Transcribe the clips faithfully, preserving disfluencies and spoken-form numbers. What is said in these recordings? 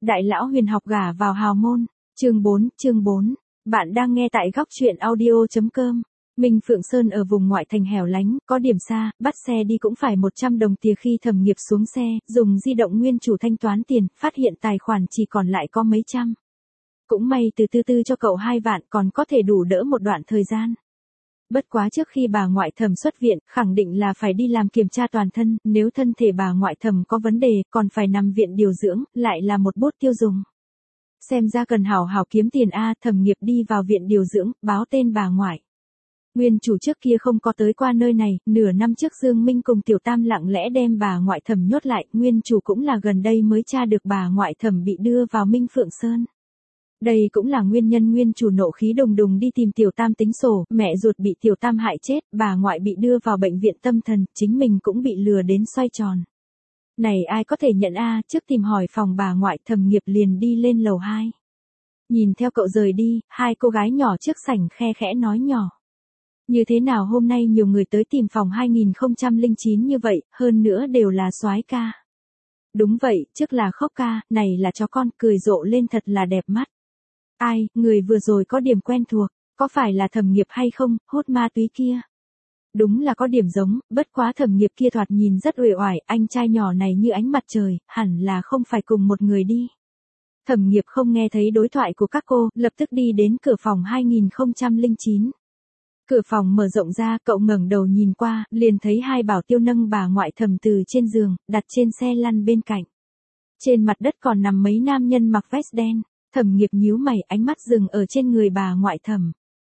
Đại lão huyền học gả vào hào môn. Chương bốn, chương bốn. Bạn đang nghe tại góc truyện audio.com. Minh Phượng Sơn ở vùng ngoại thành hẻo lánh, có điểm xa, bắt xe đi cũng phải một trăm đồng tiền. Khi Thẩm Nghiệp xuống xe, dùng di động nguyên chủ thanh toán tiền, phát hiện tài khoản chỉ còn lại có mấy trăm. Cũng may từ tư tư cho cậu hai vạn còn có thể đủ đỡ một đoạn thời gian. Bất quá trước khi bà ngoại Thẩm xuất viện, khẳng định là phải đi làm kiểm tra toàn thân, nếu thân thể bà ngoại Thẩm có vấn đề, còn phải nằm viện điều dưỡng, lại là một bút tiêu dùng. Xem ra cần hảo hảo kiếm tiền a. Thẩm Nghiệp đi vào viện điều dưỡng, báo tên bà ngoại. Nguyên chủ trước kia không có tới qua nơi này, nửa năm trước Dương Minh cùng Tiểu Tam lặng lẽ đem bà ngoại Thẩm nhốt lại, nguyên chủ cũng là gần đây mới tra được bà ngoại Thẩm bị đưa vào Minh Phượng Sơn. Đây cũng là nguyên nhân nguyên chủ nộ khí đùng đùng đi tìm Tiểu Tam tính sổ, mẹ ruột bị Tiểu Tam hại chết, bà ngoại bị đưa vào bệnh viện tâm thần, chính mình cũng bị lừa đến xoay tròn. Này ai có thể nhận a? Trước tìm hỏi phòng bà ngoại, Thẩm Nghiệp liền đi lên lầu hai. Nhìn theo cậu rời đi, hai cô gái nhỏ trước sảnh khe khẽ nói nhỏ. Như thế nào hôm nay nhiều người tới tìm phòng hai không không chín như vậy, hơn nữa đều là soái ca. Đúng vậy, trước là Khóc ca, này là chó con, cười rộ lên thật là đẹp mắt. Ai, người vừa rồi có điểm quen thuộc, có phải là Thẩm Nghiệp hay không, hút ma túy kia? Đúng là có điểm giống, bất quá Thẩm Nghiệp kia thoạt nhìn rất uể oải, anh trai nhỏ này như ánh mặt trời, hẳn là không phải cùng một người đi. Thẩm Nghiệp không nghe thấy đối thoại của các cô, lập tức đi đến cửa phòng hai không không chín. Cửa phòng mở rộng ra, cậu ngẩng đầu nhìn qua, liền thấy hai bảo tiêu nâng bà ngoại Thẩm từ trên giường, đặt trên xe lăn bên cạnh. Trên mặt đất còn nằm mấy nam nhân mặc vest đen. Thẩm Nghiệp nhíu mày, ánh mắt dừng ở trên người bà ngoại Thẩm.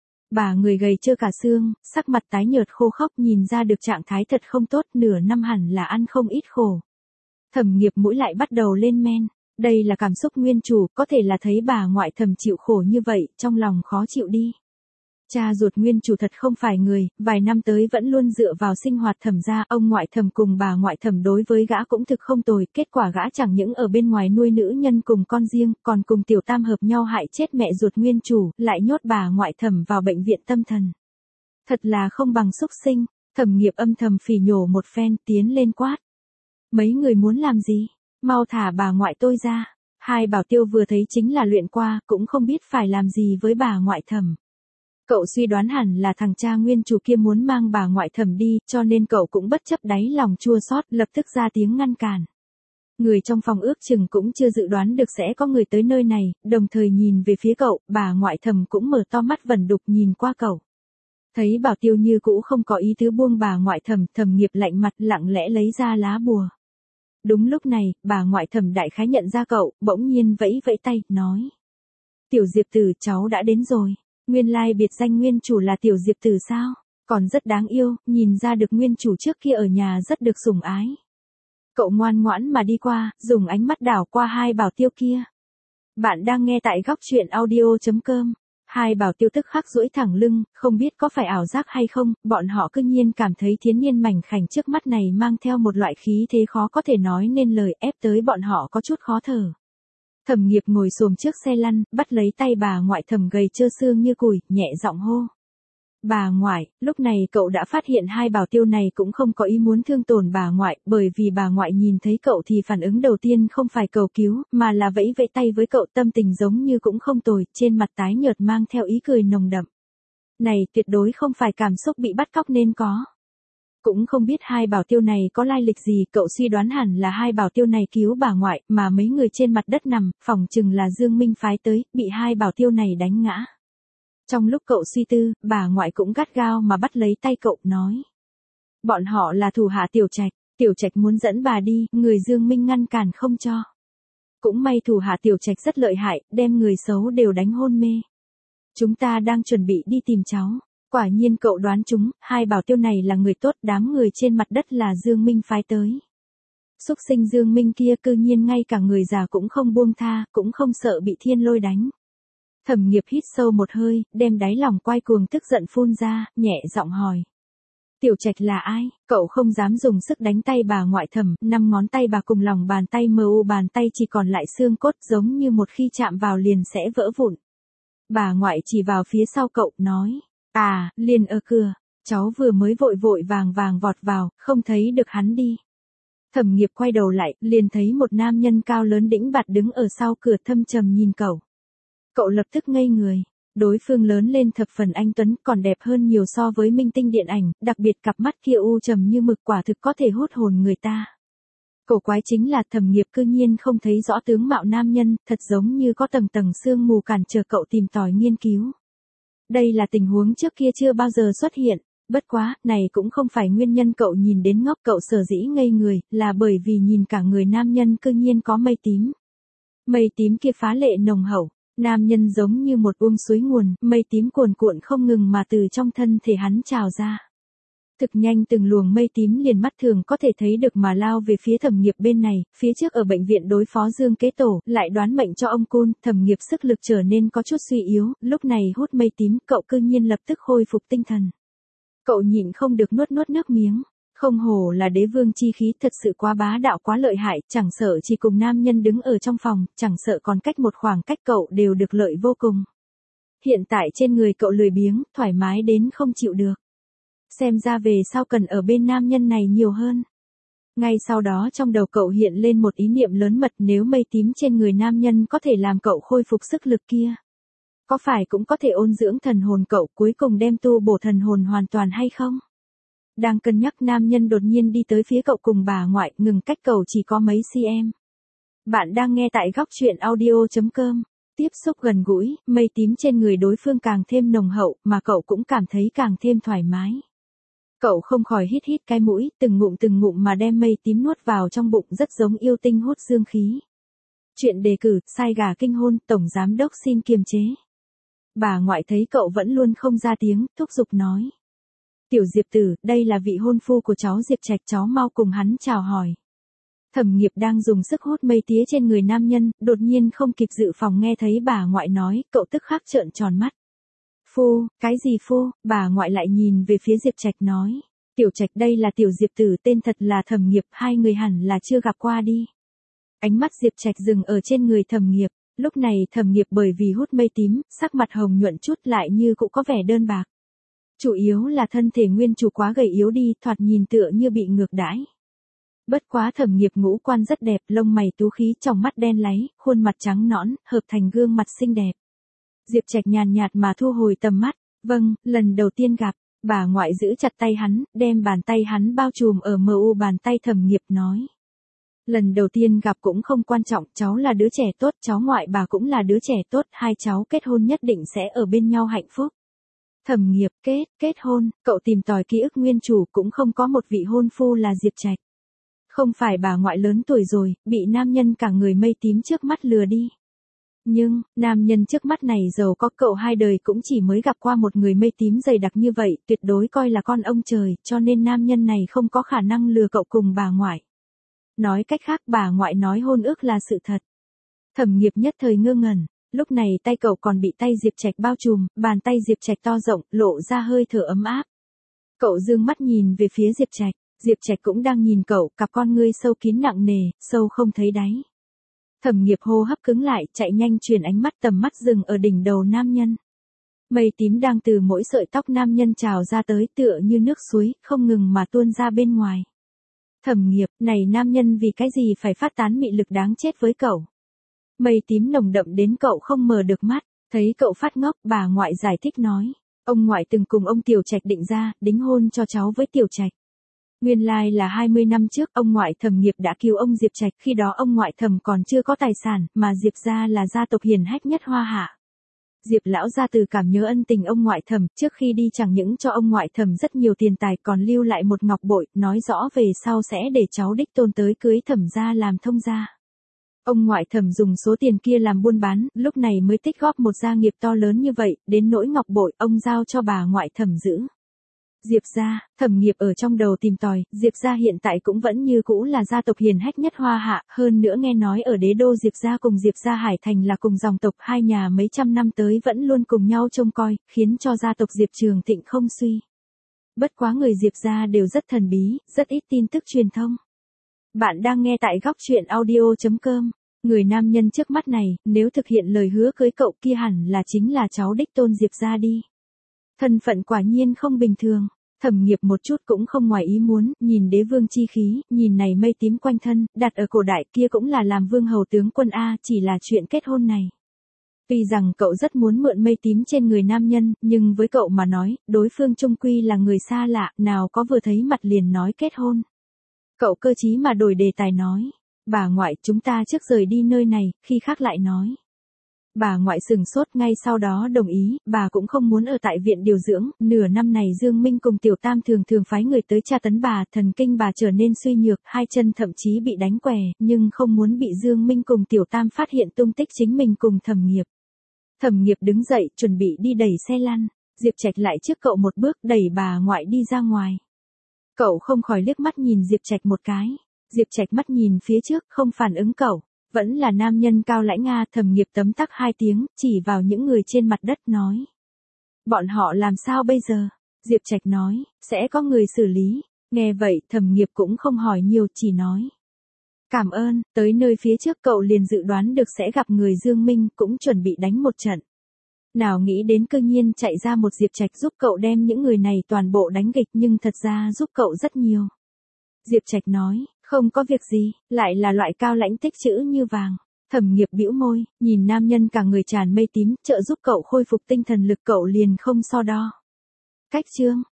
Bà người gầy trơ cả xương, sắc mặt tái nhợt khô khốc, nhìn ra được trạng thái thật không tốt, nửa năm hẳn là ăn không ít khổ. Thẩm Nghiệp mũi lại bắt đầu lên men, đây là cảm xúc nguyên chủ, có thể là thấy bà ngoại Thẩm chịu khổ như vậy, trong lòng khó chịu đi. Cha ruột nguyên chủ thật không phải người, vài năm tới vẫn luôn dựa vào sinh hoạt Thẩm gia, ông ngoại Thẩm cùng bà ngoại Thẩm đối với gã cũng thực không tồi, kết quả gã chẳng những ở bên ngoài nuôi nữ nhân cùng con riêng, còn cùng Tiểu Tam hợp nhau hại chết mẹ ruột nguyên chủ, lại nhốt bà ngoại Thẩm vào bệnh viện tâm thần. Thật là không bằng xúc sinh. Thẩm Nghiệp âm thầm phỉ nhổ một phen, tiến lên quát. Mấy người muốn làm gì? Mau thả bà ngoại tôi ra. Hai bảo tiêu vừa thấy chính là luyện qua, cũng không biết phải làm gì với bà ngoại Thẩm. Cậu suy đoán hẳn là thằng cha nguyên chủ kia muốn mang bà ngoại Thẩm đi, cho nên cậu cũng bất chấp đáy lòng chua xót, lập tức ra tiếng ngăn cản. Người trong phòng ước chừng cũng chưa dự đoán được sẽ có người tới nơi này, đồng thời nhìn về phía cậu, bà ngoại Thẩm cũng mở to mắt vẩn đục nhìn qua cậu. Thấy bảo tiêu như cũ không có ý tứ buông bà ngoại Thẩm, Thẩm Nghiệp lạnh mặt lặng lẽ lấy ra lá bùa. Đúng lúc này, bà ngoại Thẩm đại khái nhận ra cậu, bỗng nhiên vẫy vẫy tay, nói. Tiểu Diệp Tử, cháu đã đến rồi. Nguyên lai biệt danh nguyên chủ là Tiểu Diệp Tử sao? Còn rất đáng yêu, nhìn ra được nguyên chủ trước kia ở nhà rất được sủng ái. Cậu ngoan ngoãn mà đi qua, dùng ánh mắt đảo qua hai bảo tiêu kia. Bạn đang nghe tại góc truyện audio.com. Hai bảo tiêu tức khắc duỗi thẳng lưng, không biết có phải ảo giác hay không, bọn họ cứ nhiên cảm thấy thiếu niên mảnh khảnh trước mắt này mang theo một loại khí thế khó có thể nói nên lời, ép tới bọn họ có chút khó thở. Thẩm Nghiệp ngồi xổm trước xe lăn, bắt lấy tay bà ngoại Thẩm gầy trơ xương như củi, nhẹ giọng hô. Bà ngoại, lúc này cậu đã phát hiện hai bảo tiêu này cũng không có ý muốn thương tổn bà ngoại, bởi vì bà ngoại nhìn thấy cậu thì phản ứng đầu tiên không phải cầu cứu, mà là vẫy vẫy tay với cậu, tâm tình giống như cũng không tồi, trên mặt tái nhợt mang theo ý cười nồng đậm. Này tuyệt đối không phải cảm xúc bị bắt cóc nên có. Cũng không biết hai bảo tiêu này có lai lịch gì, cậu suy đoán hẳn là hai bảo tiêu này cứu bà ngoại, mà mấy người trên mặt đất nằm, phỏng chừng là Dương Minh phái tới, bị hai bảo tiêu này đánh ngã. Trong lúc cậu suy tư, bà ngoại cũng gắt gao mà bắt lấy tay cậu, nói. Bọn họ là thủ hạ Tiểu Trạch, Tiểu Trạch muốn dẫn bà đi, người Dương Minh ngăn cản không cho. Cũng may thủ hạ Tiểu Trạch rất lợi hại, đem người xấu đều đánh hôn mê. Chúng ta đang chuẩn bị đi tìm cháu. Quả nhiên cậu đoán chúng, hai bảo tiêu này là người tốt, đám người trên mặt đất là Dương Minh phái tới. Xúc sinh Dương Minh kia cư nhiên ngay cả người già cũng không buông tha, cũng không sợ bị thiên lôi đánh. Thẩm Nghiệp hít sâu một hơi, đem đáy lòng quay cuồng tức giận phun ra, nhẹ giọng hỏi. Tiểu Trạch là ai? Cậu không dám dùng sức đánh tay bà ngoại Thẩm, năm ngón tay bà cùng lòng bàn tay mờ u, bàn tay chỉ còn lại xương cốt, giống như một khi chạm vào liền sẽ vỡ vụn. Bà ngoại chỉ vào phía sau cậu, nói. À, liền ở cửa, cháu vừa mới vội vội vàng vàng vọt vào, không thấy được hắn đi. Thẩm Nghiệp quay đầu lại, liền thấy một nam nhân cao lớn đĩnh bạt đứng ở sau cửa thâm trầm nhìn cậu. Cậu lập tức ngây người. Đối phương lớn lên thập phần anh tuấn, còn đẹp hơn nhiều so với minh tinh điện ảnh, đặc biệt cặp mắt kia u trầm như mực, quả thực có thể hút hồn người ta. Cổ quái chính là Thẩm Nghiệp cư nhiên không thấy rõ tướng mạo nam nhân, thật giống như có tầng tầng sương mù cản trở cậu tìm tòi nghiên cứu. Đây là tình huống trước kia chưa bao giờ xuất hiện, bất quá, này cũng không phải nguyên nhân cậu nhìn đến ngốc, cậu sở dĩ ngây người, là bởi vì nhìn cả người nam nhân cư nhiên có mây tím. Mây tím kia phá lệ nồng hậu. Nam nhân giống như một uông suối nguồn, mây tím cuồn cuộn không ngừng mà từ trong thân thể hắn trào ra. Thực nhanh từng luồng mây tím liền mắt thường có thể thấy được mà lao về phía Thẩm Nghiệp bên này, phía trước ở bệnh viện đối phó Dương Kế Tổ, lại đoán mệnh cho ông Côn, Thẩm Nghiệp sức lực trở nên có chút suy yếu, lúc này hút mây tím, cậu cư nhiên lập tức khôi phục tinh thần. Cậu nhịn không được nuốt nuốt nước miếng. Không hổ là đế vương chi khí, thật sự quá bá đạo quá lợi hại, chẳng sợ chỉ cùng nam nhân đứng ở trong phòng, chẳng sợ còn cách một khoảng cách cậu đều được lợi vô cùng. Hiện tại trên người cậu lười biếng, thoải mái đến không chịu được. Xem ra về sau cần ở bên nam nhân này nhiều hơn. Ngay sau đó trong đầu cậu hiện lên một ý niệm lớn mật, nếu mây tím trên người nam nhân có thể làm cậu khôi phục sức lực kia. Có phải cũng có thể ôn dưỡng thần hồn cậu, cuối cùng đem tu bổ thần hồn hoàn toàn hay không? Đang cân nhắc, nam nhân đột nhiên đi tới phía cậu cùng bà ngoại, ngừng cách cậu chỉ có mấy cm. Bạn đang nghe tại góc truyện audio chấm com. Tiếp xúc gần gũi, mây tím trên người đối phương càng thêm nồng hậu, mà cậu cũng cảm thấy càng thêm thoải mái. Cậu không khỏi hít hít cái mũi, từng ngụm từng ngụm mà đem mây tím nuốt vào trong bụng, rất giống yêu tinh hút dương khí. Chuyện đề cử, sai gà kinh hôn, tổng giám đốc xin kiềm chế. Bà ngoại thấy cậu vẫn luôn không ra tiếng, thúc giục nói. Tiểu Diệp tử, đây là vị hôn phu của cháu Diệp Trạch, cháu mau cùng hắn chào hỏi. Thẩm Nghiệp đang dùng sức hút mây tía trên người nam nhân, đột nhiên không kịp dự phòng nghe thấy bà ngoại nói, cậu tức khắc trợn tròn mắt. Phu, cái gì phu? Bà ngoại lại nhìn về phía Diệp Trạch nói. Tiểu Trạch, đây là Tiểu Diệp tử, tên thật là Thẩm Nghiệp, hai người hẳn là chưa gặp qua đi. Ánh mắt Diệp Trạch dừng ở trên người Thẩm Nghiệp, lúc này Thẩm Nghiệp bởi vì hút mây tím, sắc mặt hồng nhuận chút lại như cũng có vẻ đơn bạc. Chủ yếu là thân thể nguyên chủ quá gầy yếu đi, thoạt nhìn tựa như bị ngược đãi. Bất quá Thẩm Nghiệp ngũ quan rất đẹp, lông mày tú khí, tròng mắt đen láy, khuôn mặt trắng nõn, hợp thành gương mặt xinh đẹp. Diệp Trạch nhàn nhạt mà thu hồi tầm mắt, vâng, lần đầu tiên gặp, bà ngoại giữ chặt tay hắn, đem bàn tay hắn bao trùm ở mờ u bàn tay Thẩm Nghiệp nói. Lần đầu tiên gặp cũng không quan trọng, cháu là đứa trẻ tốt, cháu ngoại bà cũng là đứa trẻ tốt, hai cháu kết hôn nhất định sẽ ở bên nhau hạnh phúc. Thẩm Nghiệp, kết, kết hôn, cậu tìm tòi ký ức nguyên chủ, cũng không có một vị hôn phu là Diệp Trạch. Không phải bà ngoại lớn tuổi rồi, bị nam nhân cả người mây tím trước mắt lừa đi. Nhưng, nam nhân trước mắt này giàu có, cậu hai đời cũng chỉ mới gặp qua một người mây tím dày đặc như vậy, tuyệt đối coi là con ông trời, cho nên nam nhân này không có khả năng lừa cậu cùng bà ngoại. Nói cách khác, bà ngoại nói hôn ước là sự thật. Thẩm Nghiệp nhất thời ngơ ngẩn. Lúc này tay cậu còn bị tay Diệp Trạch bao trùm, bàn tay Diệp Trạch to rộng, lộ ra hơi thở ấm áp. Cậu dương mắt nhìn về phía Diệp Trạch, Diệp Trạch cũng đang nhìn cậu, cặp con ngươi sâu kín nặng nề, sâu không thấy đáy. Thẩm Nghiệp hô hấp cứng lại, chạy nhanh chuyển ánh mắt, tầm mắt dừng ở đỉnh đầu nam nhân. Mây tím đang từ mỗi sợi tóc nam nhân trào ra tới, tựa như nước suối, không ngừng mà tuôn ra bên ngoài. Thẩm Nghiệp, này nam nhân vì cái gì phải phát tán mị lực đáng chết với cậu? Mây tím nồng đậm đến cậu không mở được mắt, thấy cậu phát ngốc, bà ngoại giải thích nói. Ông ngoại từng cùng ông Tiểu Trạch định ra, đính hôn cho cháu với Tiểu Trạch. Nguyên lai là hai mươi năm trước, ông ngoại Thẩm Nghiệp đã cứu ông Diệp Trạch, khi đó ông ngoại Thẩm còn chưa có tài sản, mà Diệp gia là gia tộc hiển hách nhất Hoa Hạ. Diệp lão gia từ cảm nhớ ân tình ông ngoại Thẩm, trước khi đi chẳng những cho ông ngoại Thẩm rất nhiều tiền tài, còn lưu lại một ngọc bội, nói rõ về sau sẽ để cháu đích tôn tới cưới Thẩm gia làm thông gia. Ông ngoại Thẩm dùng số tiền kia làm buôn bán, lúc này mới tích góp một gia nghiệp to lớn như vậy, đến nỗi ngọc bội, ông giao cho bà ngoại Thẩm giữ. Diệp gia, Thẩm Nghiệp ở trong đầu tìm tòi, Diệp gia hiện tại cũng vẫn như cũ là gia tộc hiển hách nhất Hoa Hạ, hơn nữa nghe nói ở đế đô Diệp gia cùng Diệp gia Hải Thành là cùng dòng tộc, hai nhà mấy trăm năm tới vẫn luôn cùng nhau trông coi, khiến cho gia tộc Diệp Trường Thịnh không suy. Bất quá người Diệp gia đều rất thần bí, rất ít tin tức truyền thông. Bạn đang nghe tại góc truyện audio chấm com. Người nam nhân trước mắt này, nếu thực hiện lời hứa cưới cậu kia hẳn là chính là cháu đích tôn Diệp gia đi. Thân phận quả nhiên không bình thường. Thẩm Nghiệp một chút cũng không ngoài ý muốn, nhìn đế vương chi khí, nhìn này mây tím quanh thân, đặt ở cổ đại kia cũng là làm vương hầu tướng quân A, chỉ là chuyện kết hôn này. Tuy rằng cậu rất muốn mượn mây tím trên người nam nhân, nhưng với cậu mà nói, đối phương chung quy là người xa lạ, nào có vừa thấy mặt liền nói kết hôn. Cậu cơ chí mà đổi đề tài nói, bà ngoại chúng ta trước rời đi nơi này, khi khác lại nói. Bà ngoại sừng sốt ngay sau đó đồng ý, bà cũng không muốn ở tại viện điều dưỡng, nửa năm này Dương Minh cùng Tiểu Tam thường thường phái người tới tra tấn bà, thần kinh bà trở nên suy nhược, hai chân thậm chí bị đánh què, nhưng không muốn bị Dương Minh cùng Tiểu Tam phát hiện tung tích chính mình cùng Thẩm Nghiệp. Thẩm Nghiệp đứng dậy, chuẩn bị đi đẩy xe lăn, Diệp Trạch lại trước cậu một bước đẩy bà ngoại đi ra ngoài. Cậu không khỏi liếc mắt nhìn Diệp Trạch một cái, Diệp Trạch mắt nhìn phía trước, không phản ứng cậu. Vẫn là nam nhân cao lãnh Nga. Thẩm Nghiệp tấm tắc hai tiếng, chỉ vào những người trên mặt đất nói. Bọn họ làm sao bây giờ? Diệp Trạch nói, sẽ có người xử lý. Nghe vậy, Thẩm Nghiệp cũng không hỏi nhiều, chỉ nói. Cảm ơn, tới nơi phía trước cậu liền dự đoán được sẽ gặp người Dương Minh, cũng chuẩn bị đánh một trận. Nào nghĩ đến cơ nhiên chạy ra một Diệp Trạch giúp cậu đem những người này toàn bộ đánh gịch, nhưng thật ra giúp cậu rất nhiều. Diệp Trạch nói, không có việc gì, lại là loại cao lãnh tích chữ như vàng. Thẩm Nghiệp bĩu môi, nhìn nam nhân cả người tràn mây tím, trợ giúp cậu khôi phục tinh thần lực, cậu liền không so đo. Cách chương